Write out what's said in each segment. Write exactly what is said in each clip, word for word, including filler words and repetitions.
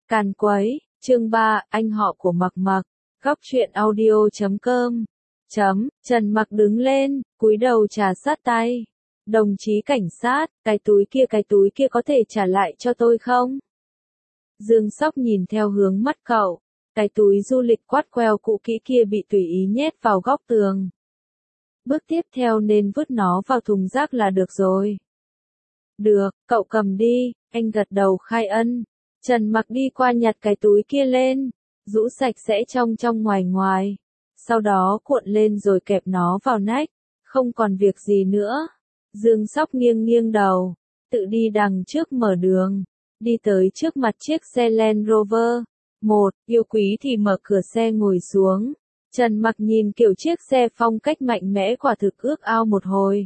Càn quấy, chương ba, anh họ của Mặc Mặc, góc truyện audio chấm com. Chấm, Trần Mặc đứng lên, cúi đầu trà sát tay. Đồng chí cảnh sát, cái túi kia cái túi kia có thể trả lại cho tôi không? Dương Sóc nhìn theo hướng mắt cậu, cái túi du lịch quát queo cũ kỹ kia bị tùy ý nhét vào góc tường. Bước tiếp theo nên vứt nó vào thùng rác là được rồi. Được, cậu cầm đi, anh gật đầu khai ân. Trần Mặc đi qua nhặt cái túi kia lên, rũ sạch sẽ trong trong ngoài ngoài, sau đó cuộn lên rồi kẹp nó vào nách, không còn việc gì nữa. Dương Sóc nghiêng nghiêng đầu, tự đi đằng trước mở đường, đi tới trước mặt chiếc xe Land Rover. Một, yêu quý thì mở cửa xe ngồi xuống. Trần Mặc nhìn kiểu chiếc xe phong cách mạnh mẽ quả thực ước ao một hồi.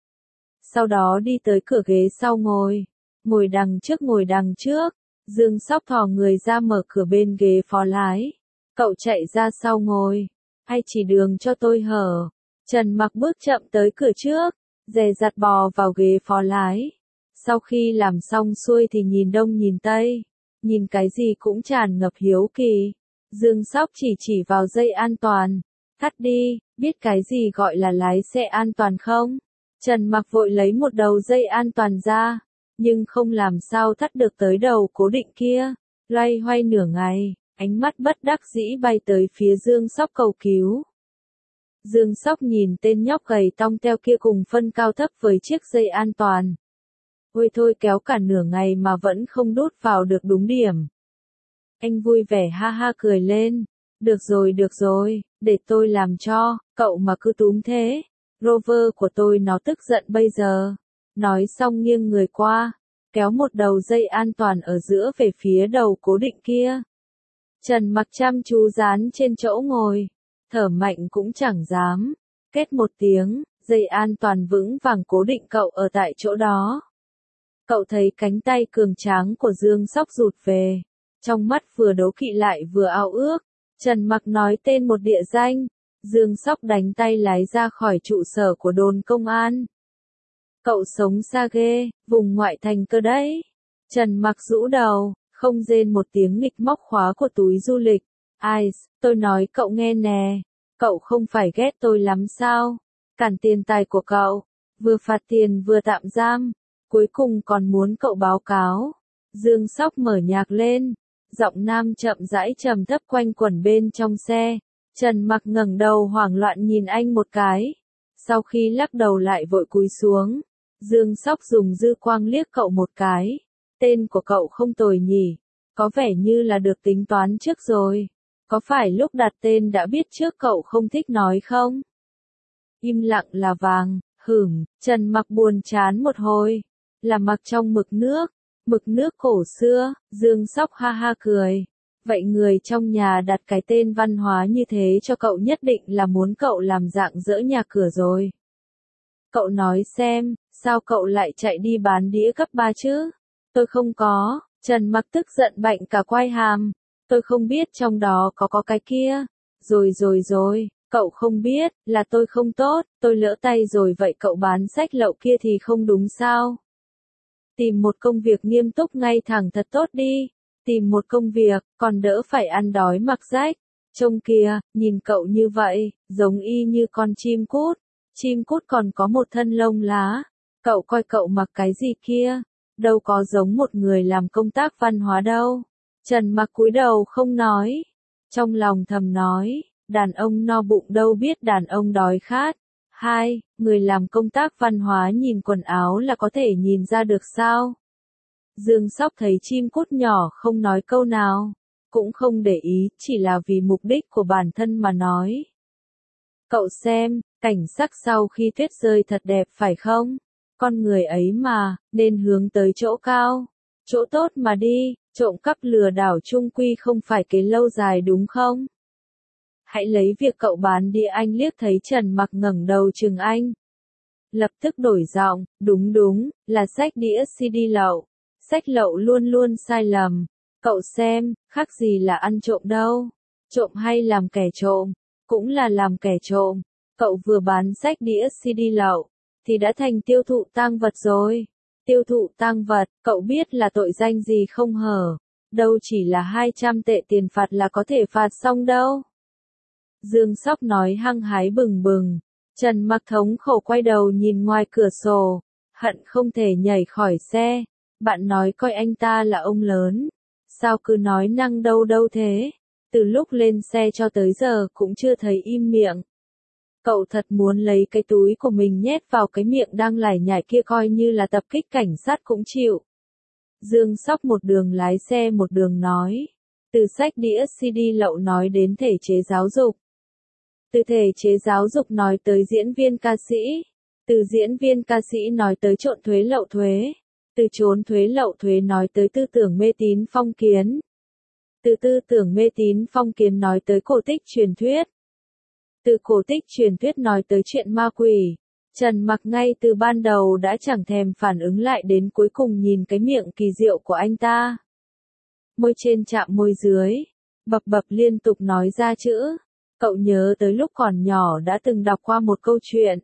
Sau đó đi tới cửa ghế sau ngồi, ngồi đằng trước ngồi đằng trước. Dương Sóc thò người ra mở cửa bên ghế phó lái. Cậu chạy ra sau ngồi. Hay chỉ đường cho tôi hở. Trần Mặc bước chậm tới cửa trước, dè dặt bò vào ghế phó lái. Sau khi làm xong xuôi thì nhìn đông nhìn tây, nhìn cái gì cũng tràn ngập hiếu kỳ. Dương Sóc chỉ chỉ vào dây an toàn. Thắt đi, biết cái gì gọi là lái xe an toàn không? Trần Mặc vội lấy một đầu dây an toàn ra, nhưng không làm sao thắt được tới đầu cố định kia. Loay hoay nửa ngày, ánh mắt bất đắc dĩ bay tới phía Dương Sóc cầu cứu. Dương Sóc nhìn tên nhóc gầy tong teo kia cùng phân cao thấp với chiếc dây an toàn. Ôi thôi, kéo cả nửa ngày mà vẫn không đút vào được đúng điểm. Anh vui vẻ ha ha cười lên. Được rồi được rồi, để tôi làm cho, cậu mà cứ túm thế. Rover của tôi nó tức giận bây giờ. Nói xong nghiêng người qua, kéo một đầu dây an toàn ở giữa về phía đầu cố định kia. Trần Mặc chăm chú dán trên chỗ ngồi, thở mạnh cũng chẳng dám. Két một tiếng, dây an toàn vững vàng cố định cậu ở tại chỗ đó. Cậu thấy cánh tay cường tráng của Dương Sóc rụt về, trong mắt vừa đố kỵ lại vừa ao ước. Trần Mặc nói tên một địa danh, Dương Sóc đánh tay lái ra khỏi trụ sở của đồn công an. Cậu sống xa ghê, vùng ngoại thành cơ đấy. Trần Mặc rũ đầu, không rên một tiếng nghịch móc khóa của túi du lịch. Ai, tôi nói cậu nghe nè, cậu không phải ghét tôi lắm sao? Cản tiền tài của cậu, vừa phạt tiền vừa tạm giam, cuối cùng còn muốn cậu báo cáo. Dương Sóc mở nhạc lên, giọng nam chậm rãi trầm thấp quanh quẩn bên trong xe. Trần Mặc ngẩng đầu hoảng loạn nhìn anh một cái, sau khi lắc đầu lại vội cúi xuống. Dương Sóc dùng dư quang liếc cậu một cái. Tên của cậu không tồi nhỉ, có vẻ như là được tính toán trước rồi. Có phải lúc đặt tên đã biết trước cậu không thích nói không? Im lặng là vàng, hửm, Trần Mặc buồn chán một hồi. Là Mặc trong mực nước, mực nước cổ xưa. Dương Sóc ha ha cười. Vậy người trong nhà đặt cái tên văn hóa như thế cho cậu nhất định là muốn cậu làm dạng dỡ nhà cửa rồi. Cậu nói xem, sao cậu lại chạy đi bán đĩa cấp ba chứ? Tôi không có. Trần Mặc tức giận bạnh cả quai hàm. Tôi không biết trong đó có có cái kia. Rồi rồi rồi, cậu không biết, là tôi không tốt, tôi lỡ tay rồi. Vậy cậu bán sách lậu kia thì không đúng sao? Tìm một công việc nghiêm túc ngay thẳng thật tốt đi. Tìm một công việc, còn đỡ phải ăn đói mặc rách. Trông kìa, nhìn cậu như vậy, giống y như con chim cút. Chim cút còn có một thân lông lá. Cậu coi cậu mặc cái gì kia, đâu có giống một người làm công tác văn hóa đâu. Trần Mặc cúi đầu không nói. Trong lòng thầm nói, đàn ông no bụng đâu biết đàn ông đói khát. Hai, người làm công tác văn hóa nhìn quần áo là có thể nhìn ra được sao? Dương Sóc thấy chim cút nhỏ không nói câu nào, cũng không để ý, chỉ là vì mục đích của bản thân mà nói. Cậu xem, cảnh sắc sau khi tuyết rơi thật đẹp phải không? Con người ấy mà, nên hướng tới chỗ cao, chỗ tốt mà đi, trộm cắp lừa đảo chung quy không phải cái lâu dài đúng không? Hãy lấy việc cậu bán đĩa. Anh liếc thấy Trần Mặc ngẩng đầu chừng anh. Lập tức đổi giọng, đúng đúng, là sách đĩa xê đê lậu. Sách lậu luôn luôn sai lầm. Cậu xem, khác gì là ăn trộm đâu. Trộm hay làm kẻ trộm, cũng là làm kẻ trộm. Cậu vừa bán sách đĩa xê đê lậu, thì đã thành tiêu thụ tang vật rồi. Tiêu thụ tang vật, cậu biết là tội danh gì không hở? đâu chỉ là hai trăm tệ tiền phạt là có thể phạt xong đâu. Dương Sóc nói hăng hái bừng bừng. Trần Mặc thống khổ quay đầu nhìn ngoài cửa sổ, hận không thể nhảy khỏi xe. Bạn nói coi anh ta là ông lớn, sao cứ nói năng đâu đâu thế, từ lúc lên xe cho tới giờ cũng chưa thấy im miệng. Cậu thật muốn lấy cái túi của mình nhét vào cái miệng đang lải nhải kia coi như là tập kích cảnh sát cũng chịu. Dương Sóc một đường lái xe một đường nói, từ sách đĩa xê đê lậu nói đến thể chế giáo dục. Từ thể chế giáo dục nói tới diễn viên ca sĩ, từ diễn viên ca sĩ nói tới trộn thuế lậu thuế, từ trốn thuế lậu thuế nói tới tư tưởng mê tín phong kiến, từ tư tưởng mê tín phong kiến nói tới cổ tích truyền thuyết, từ cổ tích truyền thuyết nói tới chuyện ma quỷ. Trần Mặc ngay từ ban đầu đã chẳng thèm phản ứng lại đến cuối cùng nhìn cái miệng kỳ diệu của anh ta. Môi trên chạm môi dưới, bập bập liên tục nói ra chữ. Cậu nhớ tới lúc còn nhỏ đã từng đọc qua một câu chuyện.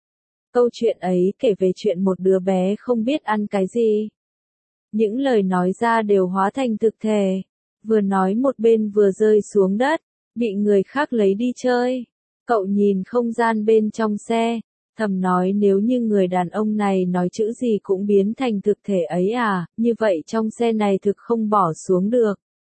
Câu chuyện ấy kể về chuyện một đứa bé không biết ăn cái gì. Những lời nói ra đều hóa thành thực thể. Vừa nói một bên vừa rơi xuống đất, bị người khác lấy đi chơi. Cậu nhìn không gian bên trong xe, thầm nói nếu như người đàn ông này nói chữ gì cũng biến thành thực thể ấy à, như vậy trong xe này thực không bỏ xuống được.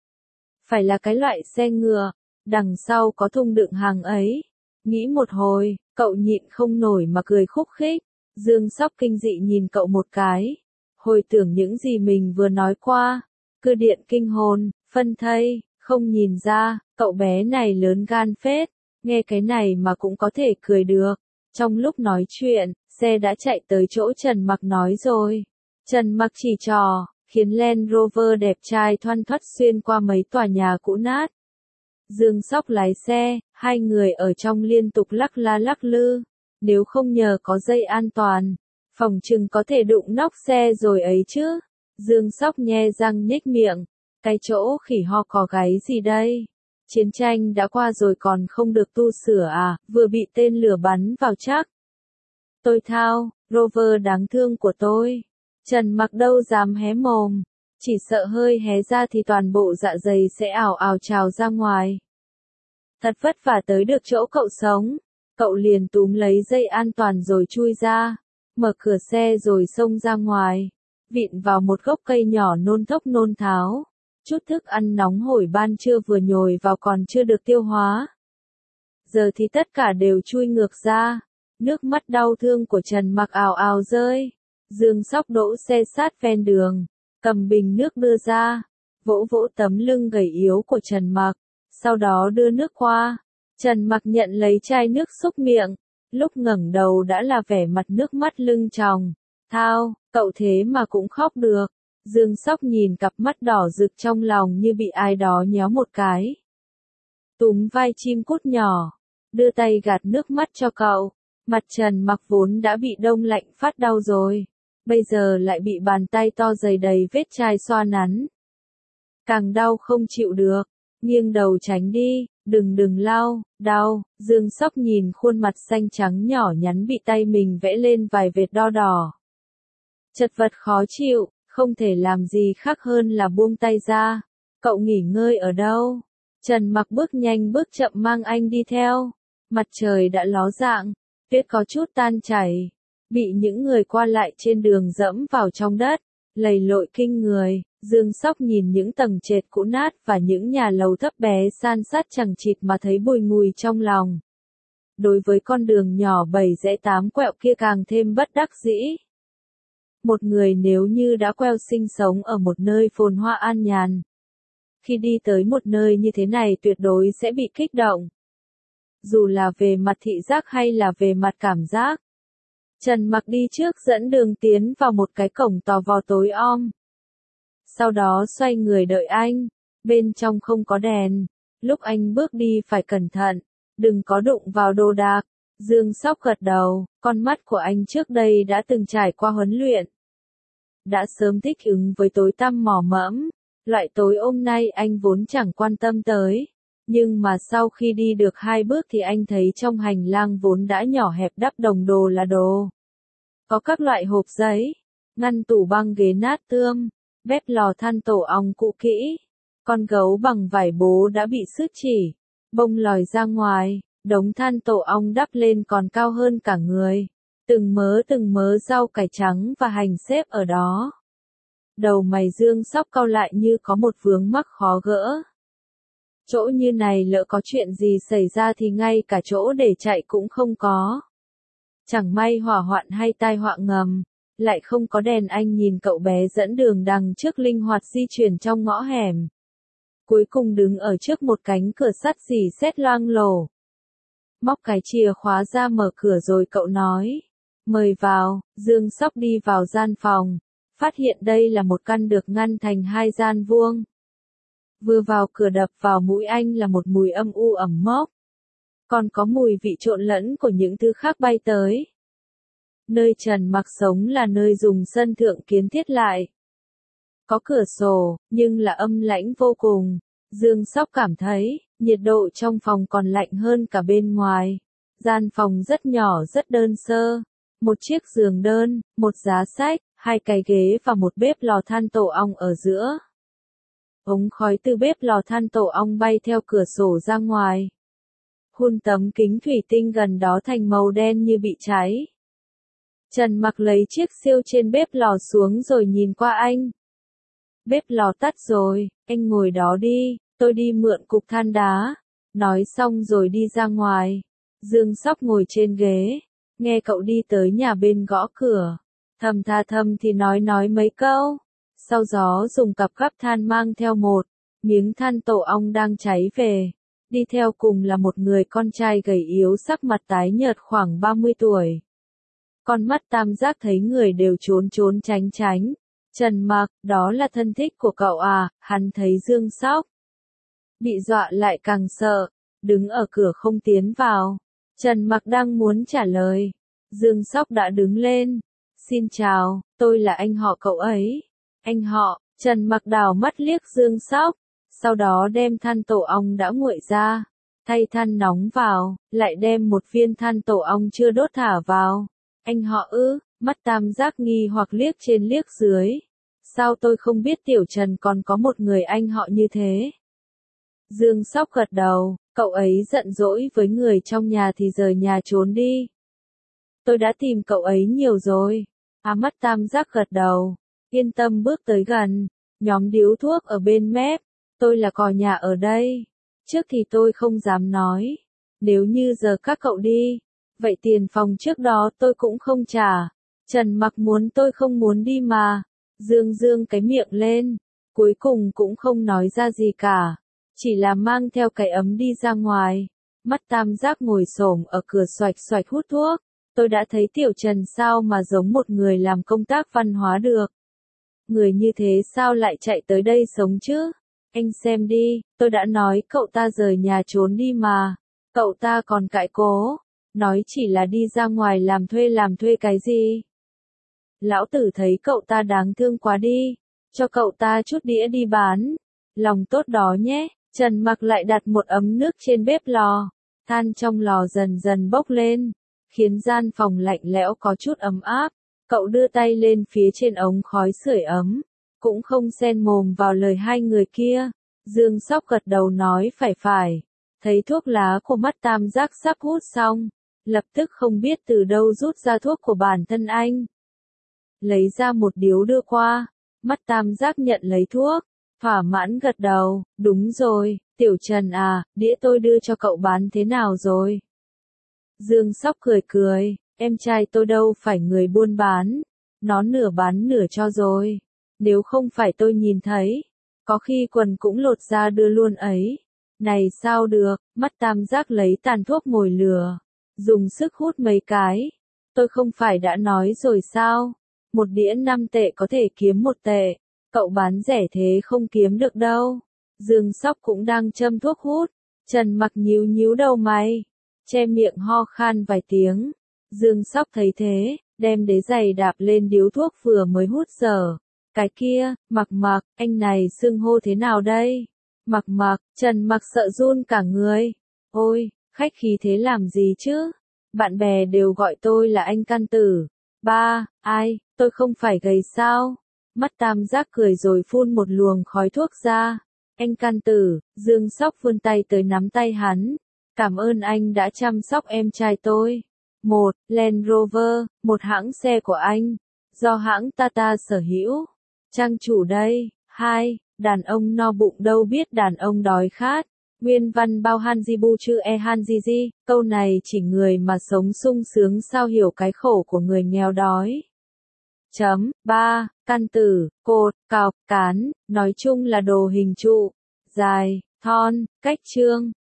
Phải là cái loại xe ngựa, đằng sau có thùng đựng hàng ấy. Nghĩ một hồi, cậu nhịn không nổi mà cười khúc khích. Dương Sóc kinh dị nhìn cậu một cái. Hồi tưởng những gì mình vừa nói qua. Cơ điện kinh hồn, phân thây, không nhìn ra, cậu bé này lớn gan phết. Nghe cái này mà cũng có thể cười được. Trong lúc nói chuyện, xe đã chạy tới chỗ Trần Mặc nói rồi. Trần Mặc chỉ trò, khiến Land Rover đẹp trai thoăn thoắt xuyên qua mấy tòa nhà cũ nát. Dương Sóc lái xe, hai người ở trong liên tục lắc la lắc lư. Nếu không nhờ có dây an toàn, phòng chừng có thể đụng nóc xe rồi ấy chứ. Dương Sóc nhe răng nhếch miệng. Cái chỗ khỉ ho có gáy gì đây? Chiến tranh đã qua rồi còn không được tu sửa à, vừa bị tên lửa bắn vào chắc. Tôi thao, Rover đáng thương của tôi. Trần Mặc đâu dám hé mồm, chỉ sợ hơi hé ra thì toàn bộ dạ dày sẽ ào ào trào ra ngoài. Thật vất vả tới được chỗ cậu sống, cậu liền túm lấy dây an toàn rồi chui ra, mở cửa xe rồi xông ra ngoài, vịn vào một gốc cây nhỏ nôn thốc nôn tháo. Chút thức ăn nóng hổi ban trưa vừa nhồi vào còn chưa được tiêu hóa. Giờ thì tất cả đều chui ngược ra. Nước mắt đau thương của Trần Mặc ào ào rơi. Dương Sóc đỗ xe sát ven đường, cầm bình nước đưa ra, vỗ vỗ tấm lưng gầy yếu của Trần Mặc, sau đó đưa nước qua. Trần Mặc nhận lấy chai nước xúc miệng, lúc ngẩng đầu đã là vẻ mặt nước mắt lưng tròng. Thao, cậu thế mà cũng khóc được. Dương Sóc nhìn cặp mắt đỏ rực trong lòng như bị ai đó nhéo một cái. Túm vai chim cút nhỏ, đưa tay gạt nước mắt cho cậu. Mặt Trần Mặc vốn đã bị đông lạnh phát đau rồi, bây giờ lại bị bàn tay to dày đầy vết chai xoa nắn. Càng đau không chịu được, nghiêng đầu tránh đi, đừng đừng lau, đau. Dương Sóc nhìn khuôn mặt xanh trắng nhỏ nhắn bị tay mình vẽ lên vài vệt đo đỏ. Chật vật khó chịu. Không thể làm gì khác hơn là buông tay ra. Cậu nghỉ ngơi ở đâu? Trần Mặc bước nhanh bước chậm mang anh đi theo. Mặt trời đã ló dạng, tuyết có chút tan chảy, bị những người qua lại trên đường dẫm vào trong đất, lầy lội kinh người. Dương Sóc nhìn những tầng trệt cũ nát và những nhà lầu thấp bé san sát chằng chịt mà thấy bùi ngùi trong lòng. Đối với con đường nhỏ bảy rẽ tám quẹo kia càng thêm bất đắc dĩ. Một người nếu như đã queo sinh sống ở một nơi phồn hoa an nhàn, khi đi tới một nơi như thế này tuyệt đối sẽ bị kích động. Dù là về mặt thị giác hay là về mặt cảm giác. Trần Mặc đi trước dẫn đường tiến vào một cái cổng tò vò tối om. Sau đó xoay người đợi anh, bên trong không có đèn, lúc anh bước đi phải cẩn thận, đừng có đụng vào đồ đạc. Dương Sóc gật đầu, con mắt của anh trước đây đã từng trải qua huấn luyện. Đã sớm thích ứng với tối tăm mò mẫm, loại tối hôm nay anh vốn chẳng quan tâm tới. Nhưng mà sau khi đi được hai bước thì anh thấy trong hành lang vốn đã nhỏ hẹp đắp đồng đồ là đồ. Có các loại hộp giấy, ngăn tủ băng ghế nát tươm, bếp lò than tổ ong cũ kỹ, Con gấu bằng vải bố đã bị sứt chỉ, bông lòi ra ngoài, đống than tổ ong đắp lên còn cao hơn cả người. Từng mớ từng mớ rau cải trắng và hành xếp ở đó. Đầu mày Dương Sóc cau lại như có một vướng mắc khó gỡ. Chỗ như này lỡ có chuyện gì xảy ra thì ngay cả chỗ để chạy cũng không có. Chẳng may hỏa hoạn hay tai họa ngầm, lại không có đèn. Anh nhìn cậu bé dẫn đường đằng trước linh hoạt di chuyển trong ngõ hẻm. Cuối cùng đứng ở trước một cánh cửa sắt rỉ sét loang lổ. Móc cái chìa khóa ra mở cửa rồi cậu nói. Mời vào. Dương Sóc đi vào gian phòng, phát hiện đây là một căn được ngăn thành hai gian vuông. Vừa vào cửa đập vào mũi anh là một mùi âm u ẩm mốc. Còn có mùi vị trộn lẫn của những thứ khác bay tới. Nơi Trần Mặc sống là nơi dùng sân thượng kiến thiết lại. Có cửa sổ, nhưng là âm lãnh vô cùng. Dương Sóc cảm thấy, nhiệt độ trong phòng còn lạnh hơn cả bên ngoài. Gian phòng rất nhỏ rất đơn sơ. Một chiếc giường đơn, một giá sách, hai cái ghế và một bếp lò than tổ ong ở giữa. Ống khói từ bếp lò than tổ ong bay theo cửa sổ ra ngoài. Hun tấm kính thủy tinh gần đó thành màu đen như bị cháy. Trần Mặc lấy chiếc siêu trên bếp lò xuống rồi nhìn qua anh. Bếp lò tắt rồi, anh ngồi đó đi, tôi đi mượn cục than đá. Nói xong rồi đi ra ngoài. Dương Sóc ngồi trên ghế, nghe cậu đi tới nhà bên gõ cửa. Thầm tha thầm thì nói nói mấy câu. Sau gió dùng cặp gắp than mang theo một miếng than tổ ong đang cháy về. Đi theo cùng là một người con trai gầy yếu sắc mặt tái nhợt khoảng ba mươi tuổi. Con mắt tam giác thấy người đều trốn trốn tránh tránh. Trần Mặc, đó là thân thích của cậu à? Hắn thấy Dương Sóc bị dọa lại càng sợ, đứng ở cửa không tiến vào. Trần Mặc đang muốn trả lời, Dương Sóc đã đứng lên. Xin chào, tôi là anh họ cậu ấy. Anh họ. Trần Mặc đảo mắt liếc Dương Sóc, sau đó đem than tổ ong đã nguội ra, thay than nóng vào, lại đem một viên than tổ ong chưa đốt thả vào. Anh họ ư? Mắt tam giác nghi hoặc liếc trên liếc dưới. Sao tôi không biết Tiểu Trần còn có một người anh họ như thế? Dương Sóc gật đầu, cậu ấy giận dỗi với người trong nhà thì rời nhà trốn đi. Tôi đã tìm cậu ấy nhiều rồi. À, mắt tam giác gật đầu, yên tâm bước tới gần, nhóm điếu thuốc ở bên mép. Tôi là cò nhà ở đây. Trước thì tôi không dám nói. Nếu như giờ các cậu đi, vậy tiền phòng trước đó tôi cũng không trả. Trần Mặc muốn tôi không muốn đi mà. Dương dương cái miệng lên, cuối cùng cũng không nói ra gì cả. Chỉ là mang theo cái ấm đi ra ngoài. Mắt tam giác ngồi xổm ở cửa xoạch xoạch hút thuốc. Tôi đã thấy Tiểu Trần sao mà giống một người làm công tác văn hóa được. Người như thế sao lại chạy tới đây sống chứ? Anh xem đi, tôi đã nói cậu ta rời nhà trốn đi mà. Cậu ta còn cãi cố, nói chỉ là đi ra ngoài làm thuê làm thuê cái gì. Lão tử thấy cậu ta đáng thương quá đi, cho cậu ta chút đĩa đi bán. Lòng tốt đó nhé. Trần Mặc lại đặt một ấm nước trên bếp lò. Than trong lò dần dần bốc lên, khiến gian phòng lạnh lẽo có chút ấm áp. Cậu đưa tay lên phía trên ống khói sưởi ấm, cũng không xen mồm vào lời hai người kia. Dương Sóc gật đầu nói phải phải. Thấy thuốc lá của mắt tam giác sắp hút xong, lập tức không biết từ đâu rút ra thuốc của bản thân anh. Lấy ra một điếu đưa qua, mắt tam giác nhận lấy thuốc, thỏa mãn gật đầu, đúng rồi, Tiểu Trần à, đĩa tôi đưa cho cậu bán thế nào rồi? Dương Sóc cười cười, em trai tôi đâu phải người buôn bán, nó nửa bán nửa cho rồi. Nếu không phải tôi nhìn thấy, có khi quần cũng lột ra đưa luôn ấy. Này sao được, mắt tam giác lấy tàn thuốc mồi lửa, dùng sức hút mấy cái. Tôi không phải đã nói rồi sao? Một đĩa năm tệ có thể kiếm một tệ, cậu bán rẻ thế không kiếm được đâu. Dương Sóc cũng đang châm thuốc hút, Trần Mặc nhíu nhíu đầu mày, che miệng ho khan vài tiếng. Dương Sóc thấy thế, đem đế giày đạp lên điếu thuốc vừa mới hút dở. Cái kia, Mặc Mặc, anh này xưng hô thế nào đây? Mặc Mặc, Trần Mặc sợ run cả người. Ôi, khách khí thế làm gì chứ? Bạn bè đều gọi tôi là anh căn tử. Ba, ai, tôi không phải gầy sao? Mắt tam giác cười rồi phun một luồng khói thuốc ra. Anh can tử, Dương Sóc vươn tay tới nắm tay hắn. Cảm ơn anh đã chăm sóc em trai tôi. Một, Land Rover, một hãng xe của anh. Do hãng Tata sở hữu. Trang chủ đây. Hai, đàn ông no bụng đâu biết đàn ông đói khát. Nguyên văn bao Hanjibu chữ e Hanjiji, câu này chỉ người mà sống sung sướng sao hiểu cái khổ của người nghèo đói. Chấm, ba, căn tử, cột, cọc, cán, nói chung là đồ hình trụ, dài, thon, cách chương.